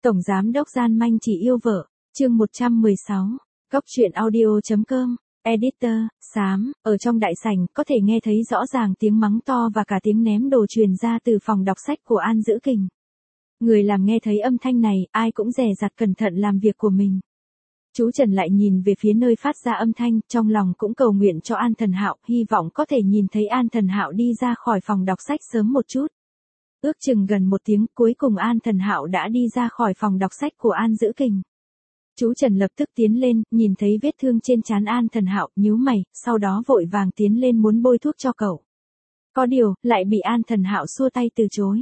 Tổng giám đốc gian manh chỉ yêu vợ, chương 116, Cóc truyện audio.com, editor, xám, ở trong đại sảnh có thể nghe thấy rõ ràng tiếng mắng to và cả tiếng ném đồ truyền ra từ phòng đọc sách của An Dữ Kình. Người làm nghe thấy âm thanh này, ai cũng dè dặt cẩn thận làm việc của mình. Chú Trần lại nhìn về phía nơi phát ra âm thanh, trong lòng cũng cầu nguyện cho An Thần Hạo, hy vọng có thể nhìn thấy An Thần Hạo đi ra khỏi phòng đọc sách sớm một chút. Ước chừng gần một tiếng, cuối cùng An Thần Hạo đã đi ra khỏi phòng đọc sách của An Dữ Kình. Chú Trần lập tức tiến lên, nhìn thấy vết thương trên trán An Thần Hạo, nhíu mày, sau đó vội vàng tiến lên muốn bôi thuốc cho cậu. Có điều, lại bị An Thần Hạo xua tay từ chối.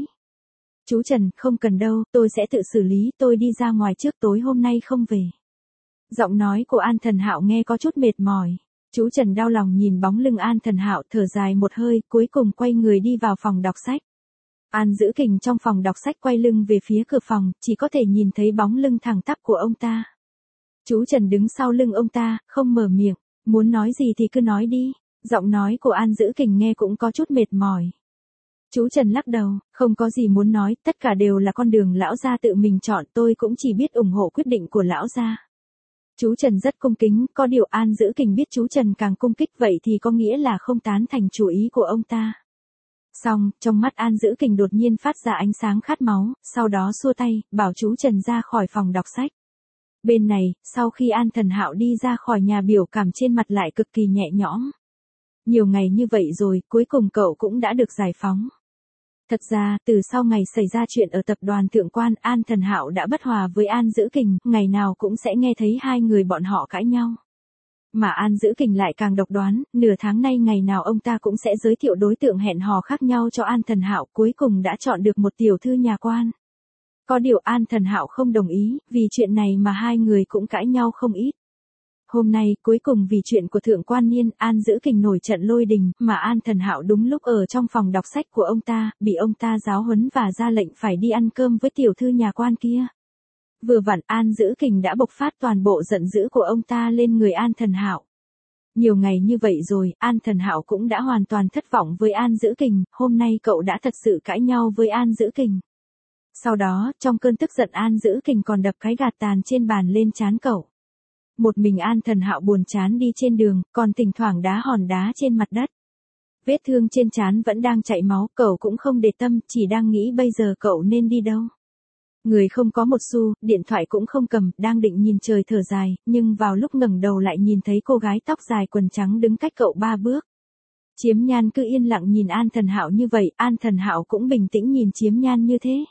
Chú Trần, không cần đâu, tôi sẽ tự xử lý, tôi đi ra ngoài trước, tối hôm nay không về. Giọng nói của An Thần Hạo nghe có chút mệt mỏi. Chú Trần đau lòng nhìn bóng lưng An Thần Hạo, thở dài một hơi, cuối cùng quay người đi vào phòng đọc sách. An Dữ Kình trong phòng đọc sách quay lưng về phía cửa phòng, chỉ có thể nhìn thấy bóng lưng thẳng tắp của ông ta. Chú Trần đứng sau lưng ông ta, không mở miệng, muốn nói gì thì cứ nói đi. Giọng nói của An Dữ Kình nghe cũng có chút mệt mỏi. Chú Trần lắc đầu, không có gì muốn nói, tất cả đều là con đường lão gia tự mình chọn, tôi cũng chỉ biết ủng hộ quyết định của lão gia. Chú Trần rất cung kính, có điều An Dữ Kình biết chú Trần càng cung kích vậy thì có nghĩa là không tán thành chủ ý của ông ta. Xong, trong mắt An Dữ Kình đột nhiên phát ra ánh sáng khát máu, sau đó xua tay, bảo chú Trần ra khỏi phòng đọc sách. Bên này, sau khi An Thần Hạo đi ra khỏi nhà, biểu cảm trên mặt lại cực kỳ nhẹ nhõm. Nhiều ngày như vậy rồi, cuối cùng cậu cũng đã được giải phóng. Thật ra, từ sau ngày xảy ra chuyện ở tập đoàn Thượng Quan, An Thần Hạo đã bất hòa với An Dữ Kình, ngày nào cũng sẽ nghe thấy hai người bọn họ cãi nhau. Mà An Dữ Kình lại càng độc đoán, nửa tháng nay ngày nào ông ta cũng sẽ giới thiệu đối tượng hẹn hò khác nhau cho An Thần Hạo, cuối cùng đã chọn được một tiểu thư nhà quan. Có điều An Thần Hạo không đồng ý, vì chuyện này mà hai người cũng cãi nhau không ít. Hôm nay, cuối cùng vì chuyện của Thượng Quan Niên, An Dữ Kình nổi trận lôi đình, mà An Thần Hạo đúng lúc ở trong phòng đọc sách của ông ta, bị ông ta giáo huấn và ra lệnh phải đi ăn cơm với tiểu thư nhà quan kia. Vừa vặn An Dữ Kình đã bộc phát toàn bộ giận dữ của ông ta lên người An Thần Hạo. Nhiều ngày như vậy rồi, An Thần Hạo cũng đã hoàn toàn thất vọng với An Dữ Kình, hôm nay cậu đã thật sự cãi nhau với An Dữ Kình. Sau đó, trong cơn tức giận An Dữ Kình còn đập cái gạt tàn trên bàn lên trán cậu. Một mình An Thần Hạo buồn chán đi trên đường, còn thỉnh thoảng đá hòn đá trên mặt đất. Vết thương trên trán vẫn đang chảy máu, cậu cũng không để tâm, chỉ đang nghĩ bây giờ cậu nên đi đâu. Người không có một xu, điện thoại cũng không cầm, đang định nhìn trời thở dài, nhưng vào lúc ngẩng đầu lại nhìn thấy cô gái tóc dài quần trắng đứng cách cậu 3 bước. Chiếm Nhan cứ yên lặng nhìn An Thần Hạo như vậy, An Thần Hạo cũng bình tĩnh nhìn Chiếm Nhan như thế.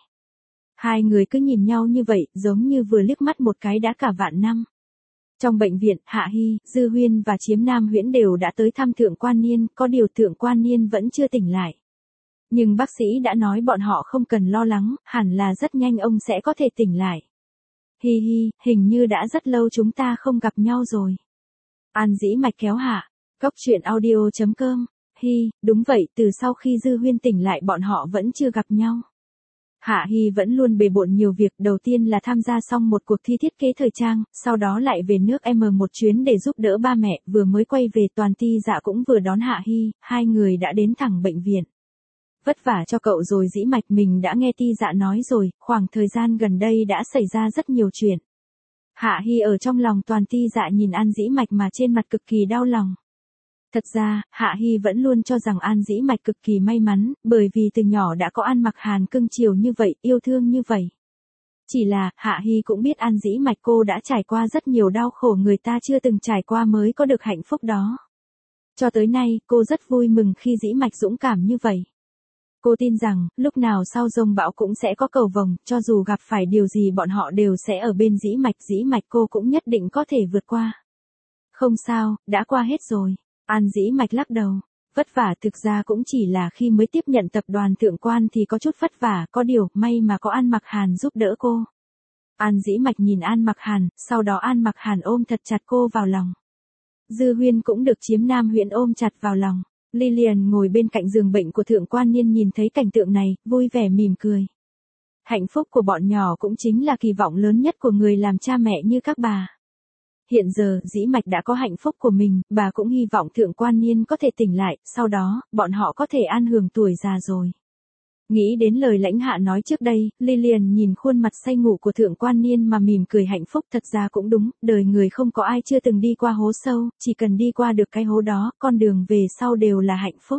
Hai người cứ nhìn nhau như vậy, giống như vừa liếc mắt một cái đã cả vạn năm. Trong bệnh viện, Hạ Hy, Dư Huyên và Chiếm Nam Huyễn đều đã tới thăm Thượng Quan Niên, có điều Thượng Quan Niên vẫn chưa tỉnh lại. Nhưng bác sĩ đã nói bọn họ không cần lo lắng, hẳn là rất nhanh ông sẽ có thể tỉnh lại. Hi hi, hình như đã rất lâu chúng ta không gặp nhau rồi. An Dĩ Mạch kéo Hạ, Cóc truyện audio.com, hi, đúng vậy, từ sau khi Dư Huyên tỉnh lại bọn họ vẫn chưa gặp nhau. Hạ Hy vẫn luôn bề bộn nhiều việc, đầu tiên là tham gia xong một cuộc thi thiết kế thời trang, sau đó lại về nước một chuyến để giúp đỡ ba mẹ, vừa mới quay về Toàn Ti Dạ cũng vừa đón Hạ Hy, hai người đã đến thẳng bệnh viện. Vất vả cho cậu rồi Dĩ Mạch, mình đã nghe Ti Dạ nói rồi, khoảng thời gian gần đây đã xảy ra rất nhiều chuyện. Hạ Hy ở trong lòng Toàn Ti Dạ nhìn An Dĩ Mạch mà trên mặt cực kỳ đau lòng. Thật ra, Hạ Hy vẫn luôn cho rằng An Dĩ Mạch cực kỳ may mắn, bởi vì từ nhỏ đã có An Mặc Hàn cưng chiều như vậy, yêu thương như vậy. Chỉ là, Hạ Hy cũng biết An Dĩ Mạch cô đã trải qua rất nhiều đau khổ người ta chưa từng trải qua mới có được hạnh phúc đó. Cho tới nay, cô rất vui mừng khi Dĩ Mạch dũng cảm như vậy. Cô tin rằng, lúc nào sau dông bão cũng sẽ có cầu vồng, cho dù gặp phải điều gì bọn họ đều sẽ ở bên Dĩ Mạch cô cũng nhất định có thể vượt qua. Không sao, đã qua hết rồi. An Dĩ Mạch lắc đầu, vất vả thực ra cũng chỉ là khi mới tiếp nhận tập đoàn Thượng Quan thì có chút vất vả, có điều, may mà có An Mặc Hàn giúp đỡ cô. An Dĩ Mạch nhìn An Mặc Hàn, sau đó An Mặc Hàn ôm thật chặt cô vào lòng. Dư Huyên cũng được Chiếm Nam Huyễn ôm chặt vào lòng. Lillian ngồi bên cạnh giường bệnh của Thượng Quan Niên nhìn thấy cảnh tượng này, vui vẻ mỉm cười. Hạnh phúc của bọn nhỏ cũng chính là kỳ vọng lớn nhất của người làm cha mẹ như các bà. Hiện giờ, Dĩ Mạch đã có hạnh phúc của mình, bà cũng hy vọng Thượng Quan Niên có thể tỉnh lại, sau đó, bọn họ có thể an hưởng tuổi già rồi. Nghĩ đến lời lãnh hạ nói trước đây, Lilian nhìn khuôn mặt say ngủ của thượng quan niên mà mỉm cười hạnh phúc. Thật ra cũng đúng, đời người không có ai chưa từng đi qua hố sâu, chỉ cần đi qua được cái hố đó, con đường về sau đều là hạnh phúc.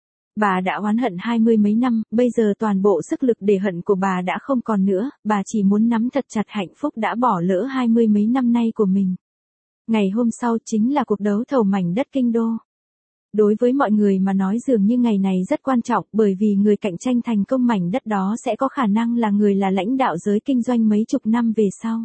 Bà đã oán hận 20 mấy năm, bây giờ toàn bộ sức lực để hận của bà đã không còn nữa, bà chỉ muốn nắm thật chặt hạnh phúc đã bỏ lỡ 20 mấy năm nay của mình. Ngày hôm sau chính là cuộc đấu thầu mảnh đất kinh đô. Đối với mọi người mà nói dường như ngày này rất quan trọng bởi vì người cạnh tranh thành công mảnh đất đó sẽ có khả năng là người là lãnh đạo giới kinh doanh mấy chục năm về sau.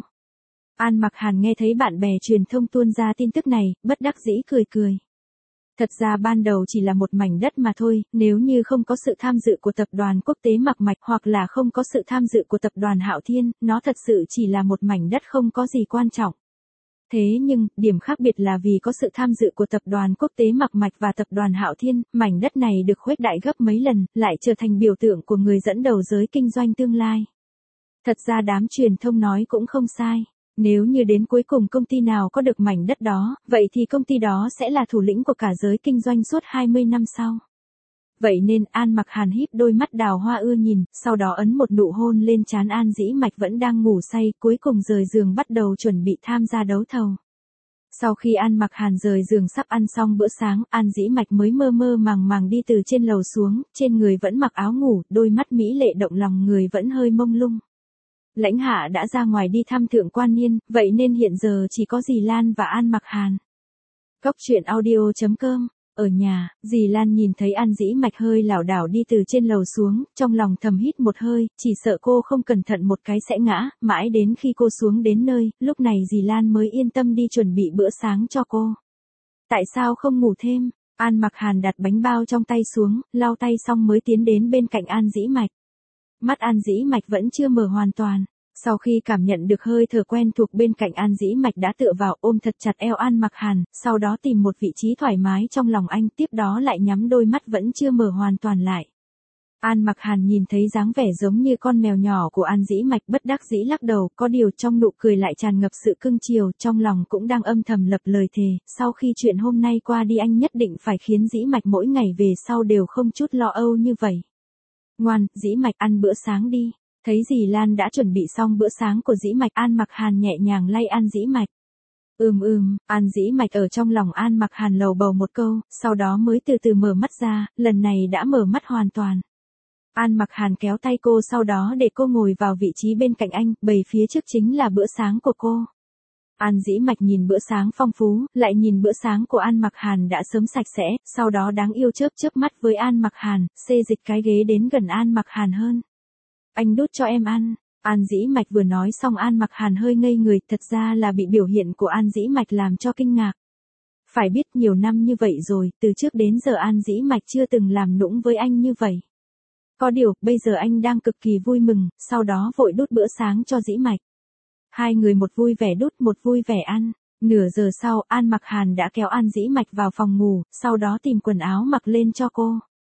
An Mặc Hàn nghe thấy bạn bè truyền thông tuôn ra tin tức này, bất đắc dĩ cười cười. Thật ra ban đầu chỉ là một mảnh đất mà thôi, nếu như không có sự tham dự của tập đoàn quốc tế Mặc Mạch hoặc là không có sự tham dự của tập đoàn Hạo Thiên, nó thật sự chỉ là một mảnh đất không có gì quan trọng. Thế nhưng, điểm khác biệt là vì có sự tham dự của tập đoàn quốc tế Mặc Mạch và tập đoàn Hạo Thiên, mảnh đất này được khuếch đại gấp mấy lần, lại trở thành biểu tượng của người dẫn đầu giới kinh doanh tương lai. Thật ra đám truyền thông nói cũng không sai. Nếu như đến cuối cùng công ty nào có được mảnh đất đó, vậy thì công ty đó sẽ là thủ lĩnh của cả giới kinh doanh suốt 20 năm sau. Vậy nên An Mặc Hàn híp đôi mắt đào hoa ưa nhìn, sau đó ấn một nụ hôn lên trán An Dĩ Mạch vẫn đang ngủ say, cuối cùng rời giường bắt đầu chuẩn bị tham gia đấu thầu. Sau khi An Mặc Hàn rời giường sắp ăn xong bữa sáng, An Dĩ Mạch mới mơ mơ màng màng đi từ trên lầu xuống, trên người vẫn mặc áo ngủ, đôi mắt mỹ lệ động lòng người vẫn hơi mông lung. Lãnh hạ đã ra ngoài đi thăm thượng quan niên, vậy nên hiện giờ chỉ có dì Lan và An Mặc Hàn. Cốc truyện audio.com. Ở nhà, dì Lan nhìn thấy An Dĩ Mạch hơi lảo đảo đi từ trên lầu xuống, trong lòng thầm hít một hơi, chỉ sợ cô không cẩn thận một cái sẽ ngã, mãi đến khi cô xuống đến nơi, lúc này dì Lan mới yên tâm đi chuẩn bị bữa sáng cho cô. Tại sao không ngủ thêm? An Mặc Hàn đặt bánh bao trong tay xuống, lau tay xong mới tiến đến bên cạnh An Dĩ Mạch. Mắt An Dĩ Mạch vẫn chưa mở hoàn toàn. Sau khi cảm nhận được hơi thở quen thuộc bên cạnh An Dĩ Mạch đã tựa vào ôm thật chặt eo An Mặc Hàn, sau đó tìm một vị trí thoải mái trong lòng anh, tiếp đó lại nhắm đôi mắt vẫn chưa mở hoàn toàn lại. An Mặc Hàn nhìn thấy dáng vẻ giống như con mèo nhỏ của An Dĩ Mạch bất đắc dĩ lắc đầu, có điều trong nụ cười lại tràn ngập sự cưng chiều, trong lòng cũng đang âm thầm lập lời thề, sau khi chuyện hôm nay qua đi anh nhất định phải khiến Dĩ Mạch mỗi ngày về sau đều không chút lo âu như vậy. Ngoan, Dĩ Mạch ăn bữa sáng đi. Thấy dì Lan đã chuẩn bị xong bữa sáng của Dĩ Mạch, An Mặc Hàn nhẹ nhàng lay An Dĩ Mạch. An Dĩ Mạch ở trong lòng An Mặc Hàn lầu bầu một câu, sau đó mới từ từ mở mắt ra, lần này đã mở mắt hoàn toàn. An Mặc Hàn kéo tay cô sau đó để cô ngồi vào vị trí bên cạnh anh, bày phía trước chính là bữa sáng của cô. An Dĩ Mạch nhìn bữa sáng phong phú, lại nhìn bữa sáng của An Mặc Hàn đã sớm sạch sẽ, sau đó đáng yêu chớp chớp mắt với An Mặc Hàn, xê dịch cái ghế đến gần An Mặc Hàn hơn. Anh đút cho em ăn. An Dĩ Mạch vừa nói xong An Mặc Hàn hơi ngây người, thật ra là bị biểu hiện của An Dĩ Mạch làm cho kinh ngạc. Phải biết nhiều năm như vậy rồi, từ trước đến giờ An Dĩ Mạch chưa từng làm nũng với anh như vậy. Có điều, bây giờ anh đang cực kỳ vui mừng, sau đó vội đút bữa sáng cho Dĩ Mạch. Hai người một vui vẻ đút một vui vẻ ăn. Nửa giờ sau, An Mặc Hàn đã kéo An Dĩ Mạch vào phòng ngủ, sau đó tìm quần áo mặc lên cho cô.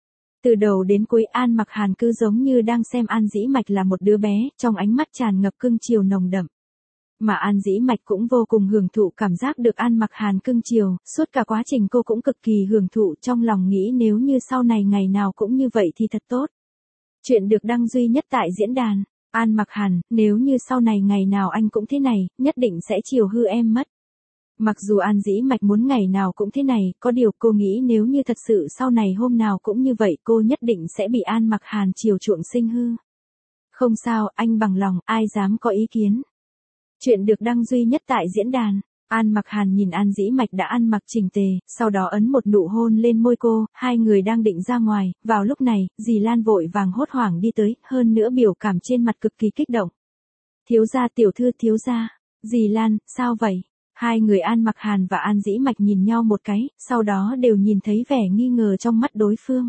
Từ đầu đến cuối An Mặc Hàn cứ giống như đang xem An Dĩ Mạch là một đứa bé, trong ánh mắt tràn ngập cưng chiều nồng đậm. Mà An Dĩ Mạch cũng vô cùng hưởng thụ cảm giác được An Mặc Hàn cưng chiều, suốt cả quá trình cô cũng cực kỳ hưởng thụ, trong lòng nghĩ nếu như sau này ngày nào cũng như vậy thì thật tốt. Chuyện được đăng duy nhất tại diễn đàn. An Mặc Hàn, nếu như sau này ngày nào anh cũng thế này, nhất định sẽ chiều hư em mất. Mặc dù An Dĩ Mạch muốn ngày nào cũng thế này, có điều cô nghĩ nếu như thật sự sau này hôm nào cũng như vậy cô nhất định sẽ bị An Mặc Hàn chiều chuộng sinh hư. Không sao, anh bằng lòng, ai dám có ý kiến. Chuyện được đăng duy nhất tại diễn đàn. An Mặc Hàn nhìn An Dĩ Mạch đã ăn mặc chỉnh tề, sau đó ấn một nụ hôn lên môi cô, hai người đang định ra ngoài, vào lúc này, dì Lan vội vàng hốt hoảng đi tới, hơn nữa biểu cảm trên mặt cực kỳ kích động. Thiếu gia tiểu thư thiếu gia, dì Lan, sao vậy? Hai người An Mặc Hàn và An Dĩ Mạch nhìn nhau một cái, sau đó đều nhìn thấy vẻ nghi ngờ trong mắt đối phương.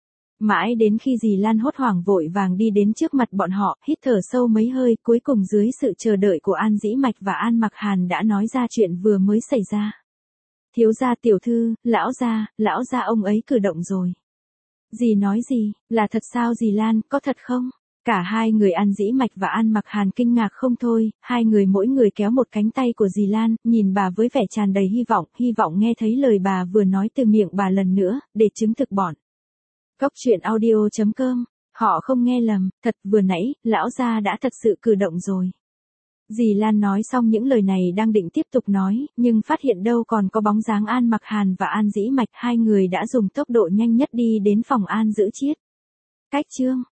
Mãi đến khi dì Lan hốt hoảng vội vàng đi đến trước mặt bọn họ, hít thở sâu mấy hơi, cuối cùng dưới sự chờ đợi của An Dĩ Mạch và An Mặc Hàn đã nói ra chuyện vừa mới xảy ra. Thiếu gia tiểu thư, lão gia ông ấy cử động rồi. Dì nói gì, là thật sao dì Lan, có thật không? Cả hai người An Dĩ Mạch và An Mặc Hàn kinh ngạc không thôi, hai người mỗi người kéo một cánh tay của dì Lan, nhìn bà với vẻ tràn đầy hy vọng nghe thấy lời bà vừa nói từ miệng bà lần nữa, để chứng thực bọn. Cốc truyện audio.com Họ không nghe lầm, thật vừa nãy, lão gia đã thật sự cử động rồi. Dì Lan nói xong những lời này đang định tiếp tục nói, nhưng phát hiện đâu còn có bóng dáng An Mặc Hàn và An Dĩ Mạch, hai người đã dùng tốc độ nhanh nhất đi đến phòng An Giữ Chiết. Cách chương